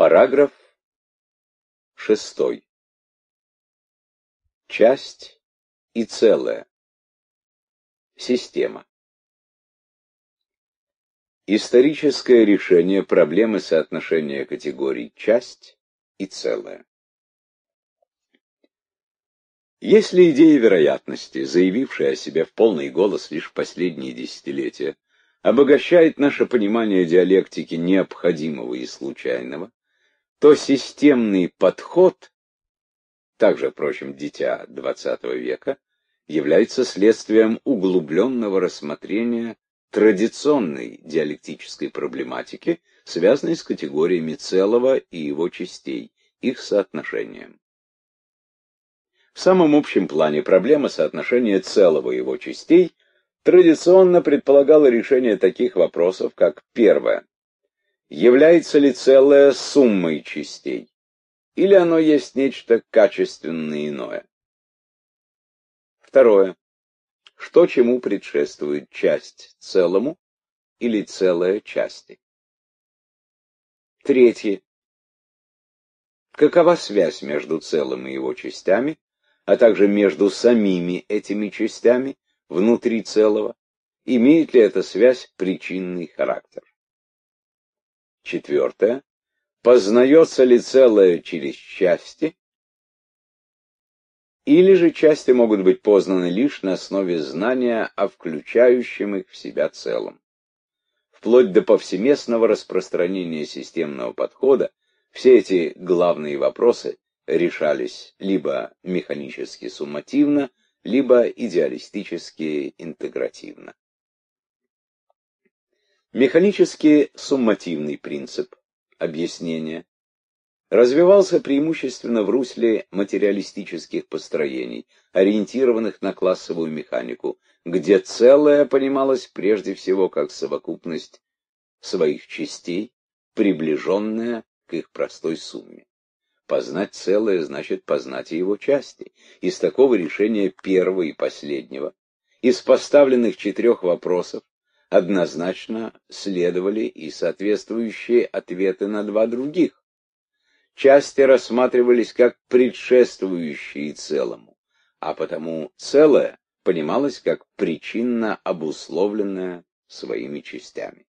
Параграф 6. Часть и целое. Система. Историческое решение проблемы соотношения категорий часть и целое. Если идея вероятности, заявившая о себе в полный голос лишь в последние десятилетия, обогащает наше понимание диалектики необходимого и случайного, то системный подход, также, впрочем, дитя XX века, является следствием углубленного рассмотрения традиционной диалектической проблематики, связанной с категориями целого и его частей, их соотношением. В самом общем плане проблема соотношения целого и его частей традиционно предполагала решение таких вопросов, как первое. Является ли целое суммой частей? Или оно есть нечто качественно иное? Второе. Что чему предшествует, часть целому или целое части? Третье. Какова связь между целым и его частями, а также между самими этими частями внутри целого? Имеет ли эта связь причинный характер? Четвертое. Познается ли целое через части? Или же части могут быть познаны лишь на основе знания о включающем их в себя целом. Вплоть до повсеместного распространения системного подхода, все эти главные вопросы решались либо механически суммативно, либо идеалистически интегративно. Механически суммативный принцип объяснения развивался преимущественно в русле материалистических построений, ориентированных на классовую механику, где целое понималось прежде всего как совокупность своих частей, приближенная к их простой сумме. Познать целое значит познать и его части. Из такого решения первого и последнего, из поставленных 4 вопросов, однозначно следовали и соответствующие ответы на 2 других. Части рассматривались как предшествующие целому, а потому целое понималось как причинно обусловленное своими частями.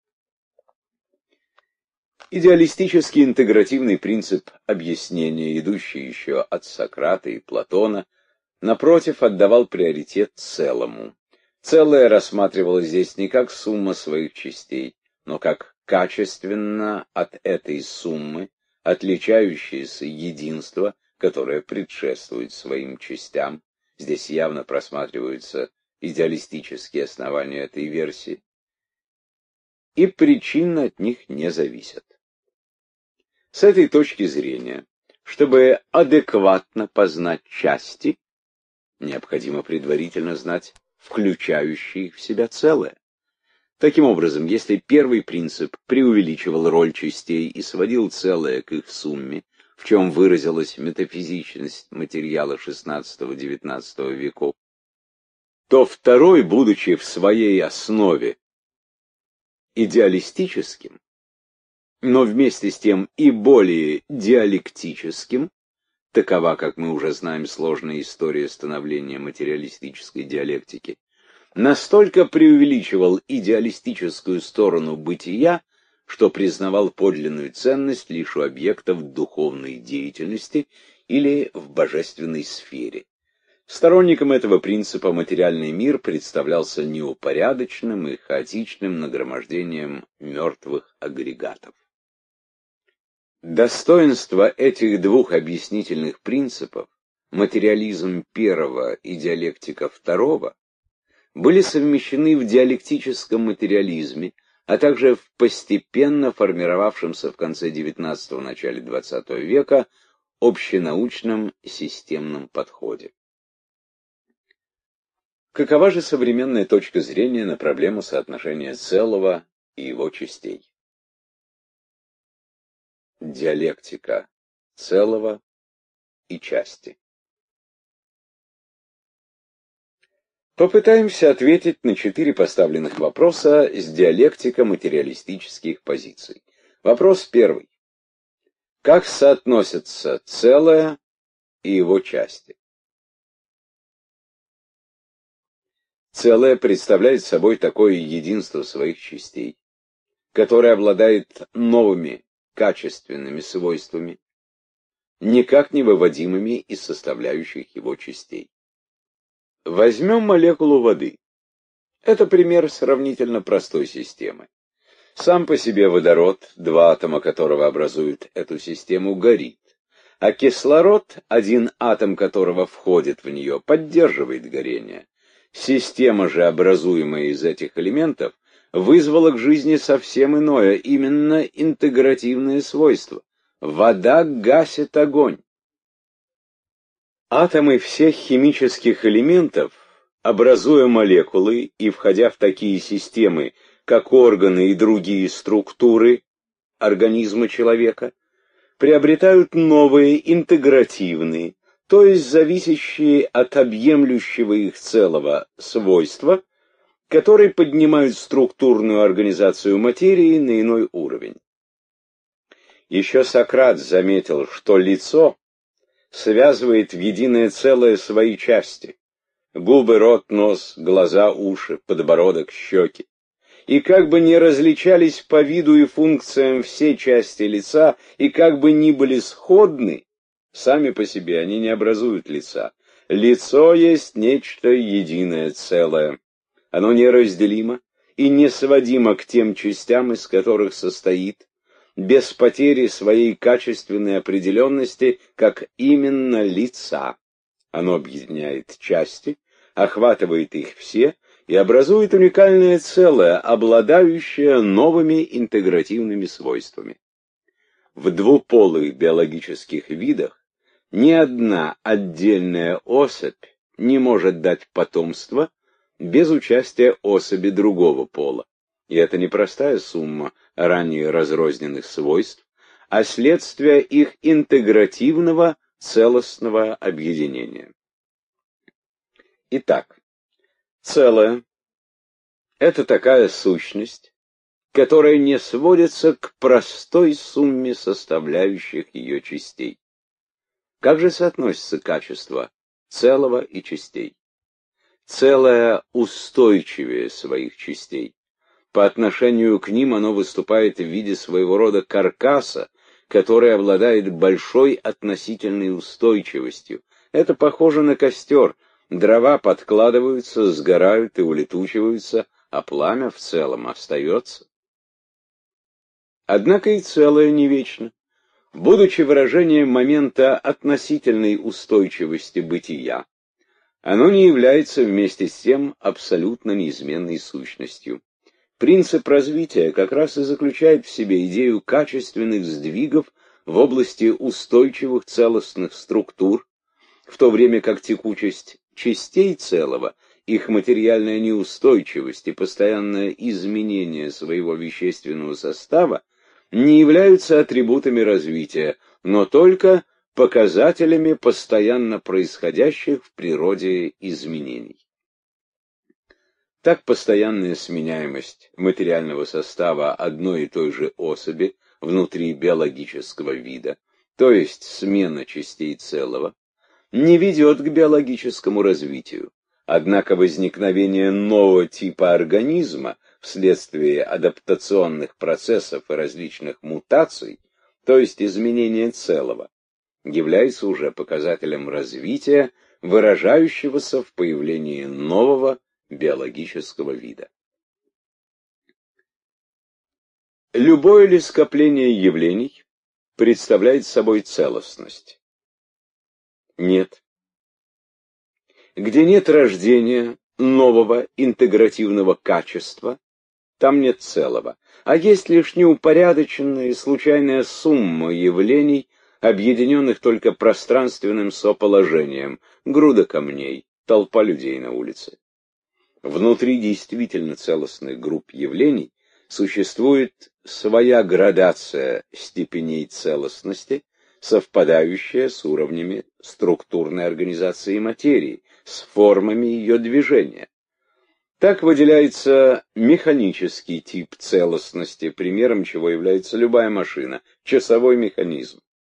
Идеалистический интегративный принцип объяснения, идущий еще от Сократа и Платона, напротив, отдавал приоритет целому. Целое рассматривалось здесь не как сумма своих частей, но как качественно от этой суммы отличающееся единство, которое предшествует своим частям. Здесь явно просматриваются идеалистические основания этой версии, и причины от них не зависят. С этой точки зрения, чтобы адекватно познать части, необходимо предварительно знать включающие их в себя целое. Таким образом, если первый принцип преувеличивал роль частей и сводил целое к их сумме, в чем выразилась метафизичность материала XVI-XIX веков, то второй, будучи в своей основе идеалистическим, но вместе с тем и более диалектическим, такова, как мы уже знаем, сложная история становления материалистической диалектики, настолько преувеличивал идеалистическую сторону бытия, что признавал подлинную ценность лишь у объектов духовной деятельности или в божественной сфере. Сторонникам этого принципа материальный мир представлялся неупорядоченным и хаотичным нагромождением мертвых агрегатов. Достоинства этих 2 объяснительных принципов, материализм первого и диалектика второго, были совмещены в диалектическом материализме, а также в постепенно формировавшемся в конце XIX – начале XX века общенаучном системном подходе. Какова же современная точка зрения на проблему соотношения целого и его частей? Диалектика целого и части. Попытаемся ответить на 4 поставленных вопроса с диалектико-материалистических позиций. Вопрос первый. Как соотносятся целое и его части? Целое представляет собой такое единство своих частей, которое обладает новыми качественными свойствами, никак не выводимыми из составляющих его частей. Возьмем молекулу воды. Это пример сравнительно простой системы. Сам по себе водород, два атома которого образуют эту систему, горит, а кислород, один атом которого входит в нее, поддерживает горение. Система же, образуемая из этих элементов, вызвала к жизни совсем иное, именно интегративное свойство. Вода гасит огонь. Атомы всех химических элементов, образуя молекулы и входя в такие системы, как органы и другие структуры организма человека, приобретают новые интегративные, то есть зависящие от объемлющего их целого свойства, которые поднимают структурную организацию материи на иной уровень. Еще Сократ заметил, что лицо связывает в единое целое свои части: губы, рот, нос, глаза, уши, подбородок, щеки. И как бы ни различались по виду и функциям все части лица, и как бы ни были сходны, сами по себе они не образуют лица. Лицо есть нечто единое целое. Оно неразделимо и несводимо к тем частям, из которых состоит, без потери своей качественной определенности, как именно лица. Оно объединяет части, охватывает их все и образует уникальное целое, обладающее новыми интегративными свойствами. В двуполых биологических видах ни одна отдельная особь не может дать потомство без участия особи другого пола. И это не простая сумма ранее разрозненных свойств, а следствие их интегративного целостного объединения. Итак, целое — это такая сущность, которая не сводится к простой сумме составляющих ее частей. Как же соотносятся качества целого и частей? Целое устойчивее своих частей. По отношению к ним оно выступает в виде своего рода каркаса, который обладает большой относительной устойчивостью. Это похоже на костер. Дрова подкладываются, сгорают и улетучиваются, а пламя в целом остается. Однако и целое не вечно. Будучи выражением момента относительной устойчивости бытия, оно не является вместе с тем абсолютно неизменной сущностью. Принцип развития как раз и заключает в себе идею качественных сдвигов в области устойчивых целостных структур, в то время как текучесть частей целого, их материальная неустойчивость и постоянное изменение своего вещественного состава не являются атрибутами развития, но только показателями постоянно происходящих в природе изменений. Так постоянная сменяемость материального состава одной и той же особи внутри биологического вида, то есть смена частей целого, не ведет к биологическому развитию. Однако возникновение нового типа организма вследствие адаптационных процессов и различных мутаций, то есть изменения целого, является уже показателем развития, выражающегося в появлении нового биологического вида. Любое ли скопление явлений представляет собой целостность? Нет. Где нет рождения нового интегративного качества, там нет целого, а есть лишь неупорядоченная и случайная сумма явлений, объединенных только пространственным соположением, груда камней, толпа людей на улице. Внутри действительно целостных групп явлений существует своя градация степеней целостности, совпадающая с уровнями структурной организации материи, с формами ее движения. Так выделяется механический тип целостности, примером чего является любая машина, часовой механизм.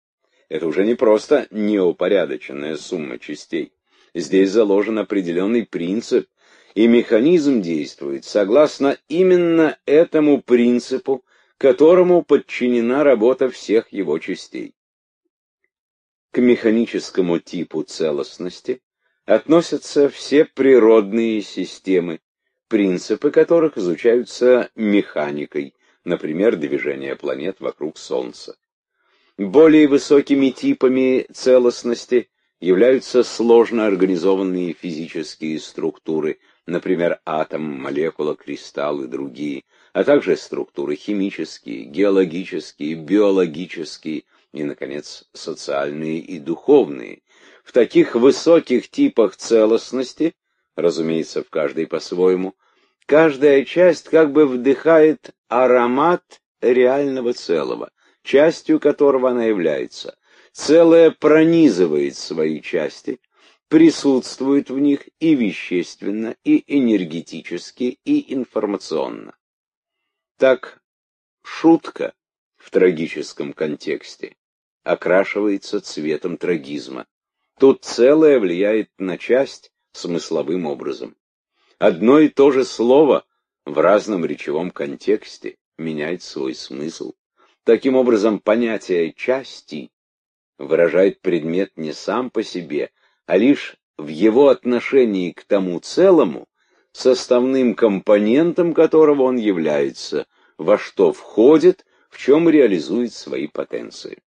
Это уже не просто неупорядоченная сумма частей. Здесь заложен определенный принцип, и механизм действует согласно именно этому принципу, которому подчинена работа всех его частей. К механическому типу целостности относятся все природные системы, принципы которых изучаются механикой, например, движение планет вокруг Солнца. Более высокими типами целостности являются сложно организованные физические структуры, например, атом, молекула, кристалл и другие, а также структуры химические, геологические, биологические и, наконец, социальные и духовные. В таких высоких типах целостности, разумеется, в каждой по-своему, каждая часть как бы вдыхает аромат реального целого, частью которого она является. Целое пронизывает свои части, присутствует в них и вещественно, и энергетически, и информационно. Так, шутка в трагическом контексте окрашивается цветом трагизма. Тут целое влияет на часть смысловым образом. Одно и то же слово в разном речевом контексте меняет свой смысл. Таким образом, понятие «части» выражает предмет не сам по себе, а лишь в его отношении к тому целому, составным компонентом которого он является, во что входит, в чем реализует свои потенции.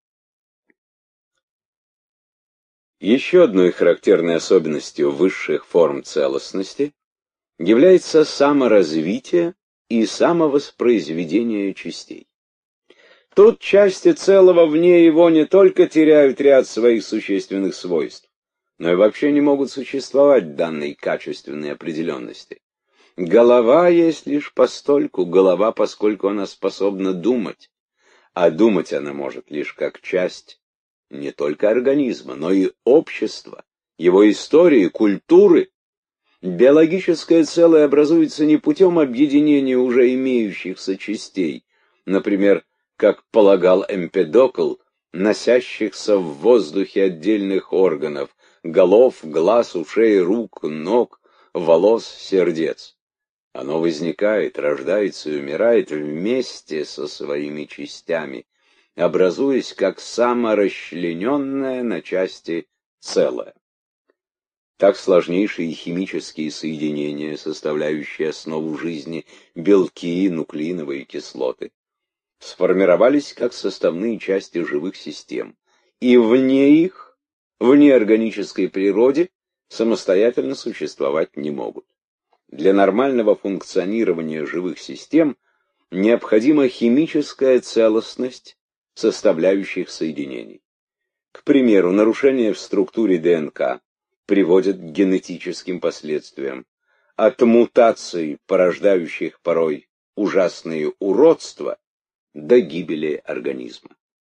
Еще одной характерной особенностью высших форм целостности является саморазвитие и самовоспроизведение частей. Тут части целого вне его не только теряют ряд своих существенных свойств, но и вообще не могут существовать в данной качественной определенности. Голова есть лишь постольку голова, поскольку она способна думать, а думать она может лишь как часть не только организма, но и общества, его истории, культуры. Биологическое целое образуется не путем объединения уже имеющихся частей, например, как полагал Эмпедокл, носящихся в воздухе отдельных органов, голов, глаз, ушей, рук, ног, волос, сердец. Оно возникает, рождается и умирает вместе со своими частями, образуясь как саморасчлененное на части целое. Так сложнейшие химические соединения, составляющие основу жизни, белки, нуклеиновые кислоты, сформировались как составные части живых систем, и вне их, в неорганической природе, самостоятельно существовать не могут. Для нормального функционирования живых систем необходима химическая целостность составляющих соединений. К примеру, нарушение в структуре ДНК приводит к генетическим последствиям, от мутаций, порождающих порой ужасные уродства, до гибели организма.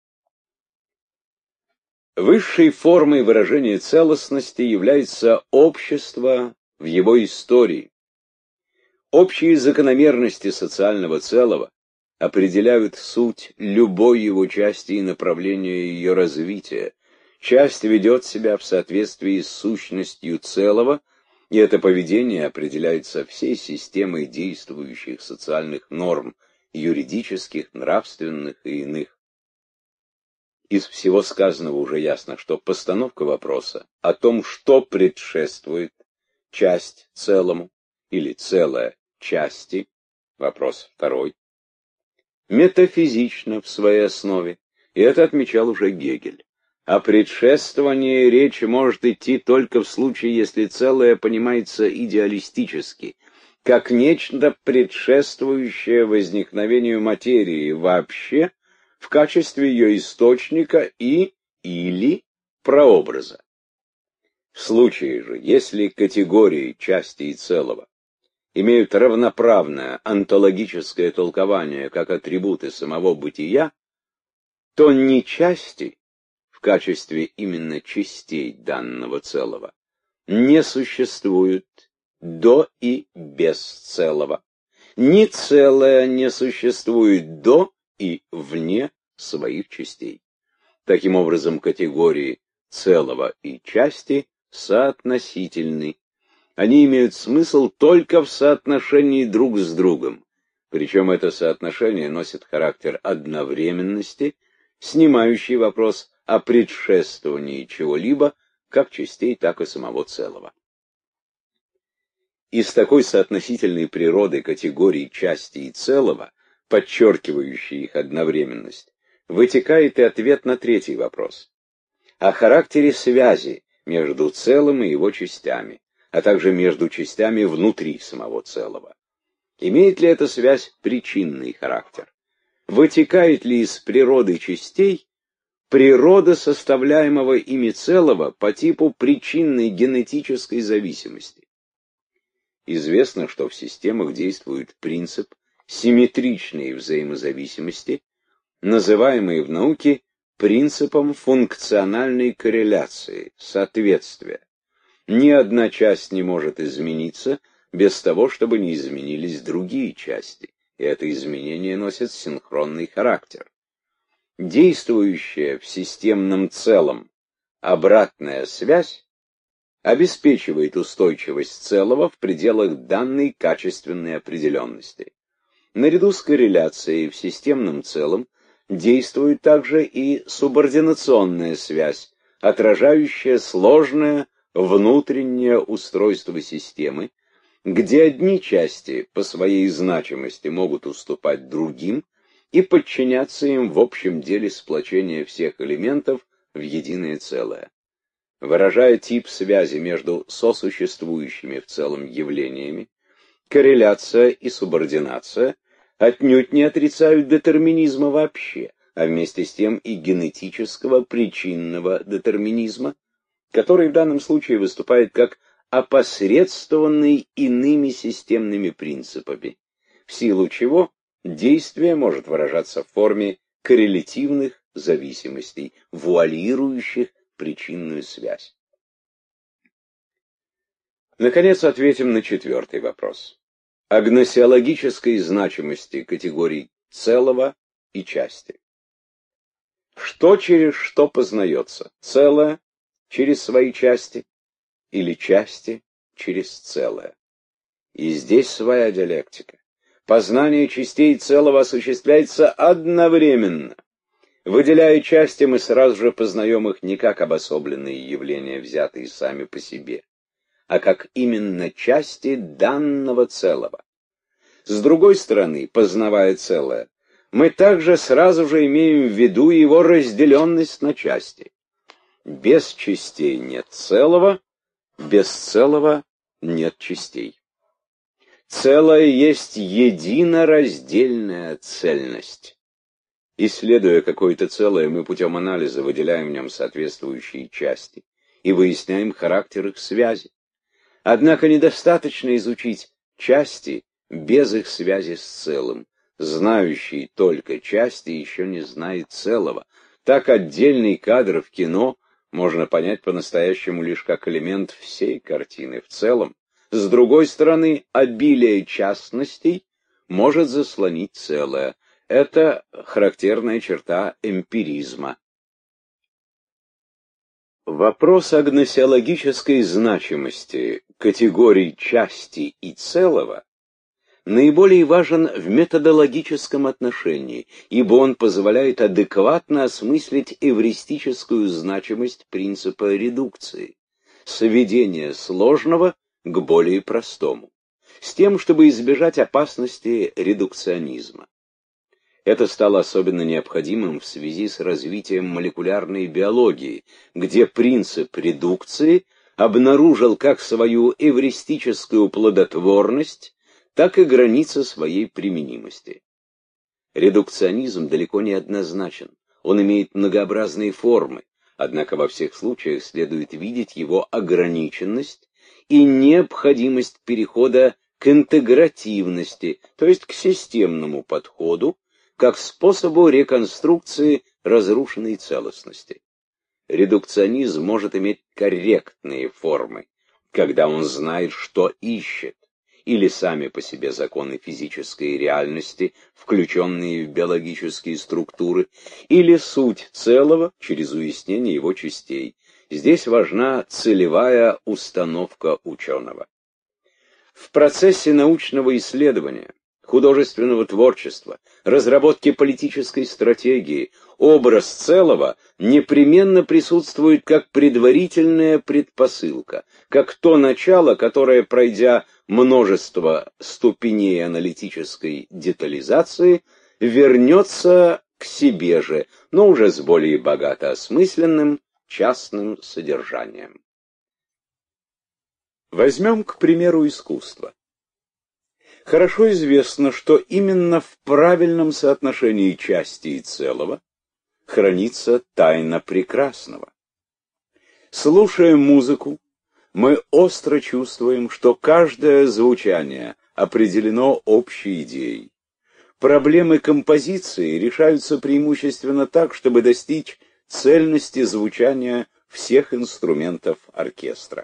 Высшей формой выражения целостности является общество в его истории. Общие закономерности социального целого определяют суть любой его части и направление ее развития. Часть ведет себя в соответствии с сущностью целого, и это поведение определяется всей системой действующих социальных норм, юридических, нравственных и иных. Из всего сказанного уже ясно, что постановка вопроса о том, что предшествует часть целому или целое части, вопрос второй, метафизично в своей основе, и это отмечал уже Гегель. О предшествовании речи может идти только в случае, если целое понимается идеалистически, как нечто предшествующее возникновению материи вообще в качестве ее источника или прообраза. В случае же, если категории части и целого имеют равноправное онтологическое толкование как атрибуты самого бытия, то ни части в качестве именно частей данного целого не существует до и без целого. Ни целое не существует до и вне своих частей. Таким образом, категории целого и части соотносительны. Они имеют смысл только в соотношении друг с другом. Причем это соотношение носит характер одновременности, снимающий вопрос о предшествовании чего-либо, как частей, так и самого целого. Из такой соотносительной природы категорий части и целого, подчеркивающей их одновременность, вытекает и ответ на третий вопрос. О характере связи между целым и его частями, а также между частями внутри самого целого. Имеет ли эта связь причинный характер? Вытекает ли из природы частей природа составляемого ими целого по типу причинной генетической зависимости? Известно, что в системах действует принцип симметричной взаимозависимости, называемый в науке принципом функциональной корреляции, соответствия. Ни одна часть не может измениться без того, чтобы не изменились другие части, и это изменение носит синхронный характер. Действующая в системном целом обратная связь обеспечивает устойчивость целого в пределах данной качественной определенности. Наряду с корреляцией в системном целом действует также и субординационная связь, отражающая сложное внутреннее устройство системы, где одни части по своей значимости могут уступать другим и подчиняться им в общем деле сплочения всех элементов в единое целое. Выражая тип связи между сосуществующими в целом явлениями, корреляция и субординация отнюдь не отрицают детерминизма вообще, а вместе с тем и генетического причинного детерминизма, который в данном случае выступает как опосредствованный иными системными принципами, в силу чего действие может выражаться в форме коррелятивных зависимостей, вуалирующих причинную связь. Наконец, ответим на четвертый вопрос. О гносеологической значимости категорий целого и части. Что через что познается? Целое через свои части или части через целое? И здесь своя диалектика. Познание частей целого осуществляется одновременно. Выделяя части, мы сразу же познаем их не как обособленные явления, взятые сами по себе, а как именно части данного целого. С другой стороны, познавая целое, мы также сразу же имеем в виду его разделенность на части. Без частей нет целого, без целого нет частей. Целое есть единораздельная цельность. Исследуя какое-то целое, мы путем анализа выделяем в нем соответствующие части и выясняем характер их связи. Однако недостаточно изучить части без их связи с целым. Знающий только части еще не знает целого. Так отдельный кадр в кино можно понять по-настоящему лишь как элемент всей картины в целом. С другой стороны, обилие частностей может заслонить целое. Это характерная черта эмпиризма. Вопрос о гносеологической значимости категорий части и целого наиболее важен в методологическом отношении, ибо он позволяет адекватно осмыслить эвристическую значимость принципа редукции, сведения сложного к более простому, с тем, чтобы избежать опасности редукционизма. Это стало особенно необходимым в связи с развитием молекулярной биологии, где принцип редукции обнаружил как свою эвристическую плодотворность, так и границы своей применимости. Редукционизм далеко не однозначен, он имеет многообразные формы, однако во всех случаях следует видеть его ограниченность и необходимость перехода к интегративности, то есть к системному подходу, как способу реконструкции разрушенной целостности. Редукционизм может иметь корректные формы, когда он знает, что ищет, или сами по себе законы физической реальности, включенные в биологические структуры, или суть целого через уяснение его частей. Здесь важна целевая установка ученого. В процессе научного исследования, художественного творчества, разработки политической стратегии, образ целого непременно присутствует как предварительная предпосылка, как то начало, которое, пройдя множество ступеней аналитической детализации, вернется к себе же, но уже с более богато осмысленным частным содержанием. Возьмем, к примеру, искусство. Хорошо известно, что именно в правильном соотношении части и целого хранится тайна прекрасного. Слушая музыку, мы остро чувствуем, что каждое звучание определено общей идеей. Проблемы композиции решаются преимущественно так, чтобы достичь цельности звучания всех инструментов оркестра.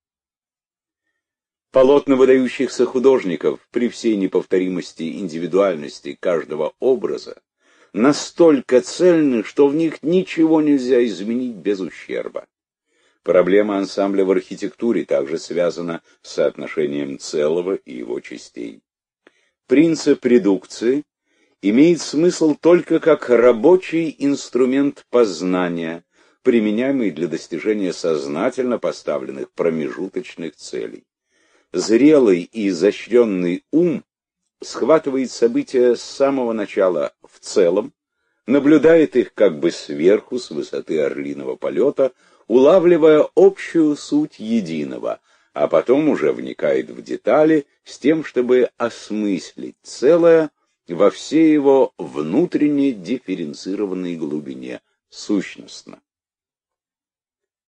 Полотна выдающихся художников при всей неповторимости индивидуальности каждого образа настолько цельны, что в них ничего нельзя изменить без ущерба. Проблема ансамбля в архитектуре также связана с соотношением целого и его частей. Принцип редукции имеет смысл только как рабочий инструмент познания, применяемый для достижения сознательно поставленных промежуточных целей. Зрелый и изощренный ум схватывает события с самого начала в целом, наблюдает их как бы сверху, с высоты орлиного полета, улавливая общую суть единого, а потом уже вникает в детали с тем, чтобы осмыслить целое во всей его внутренне дифференцированной глубине, сущностно.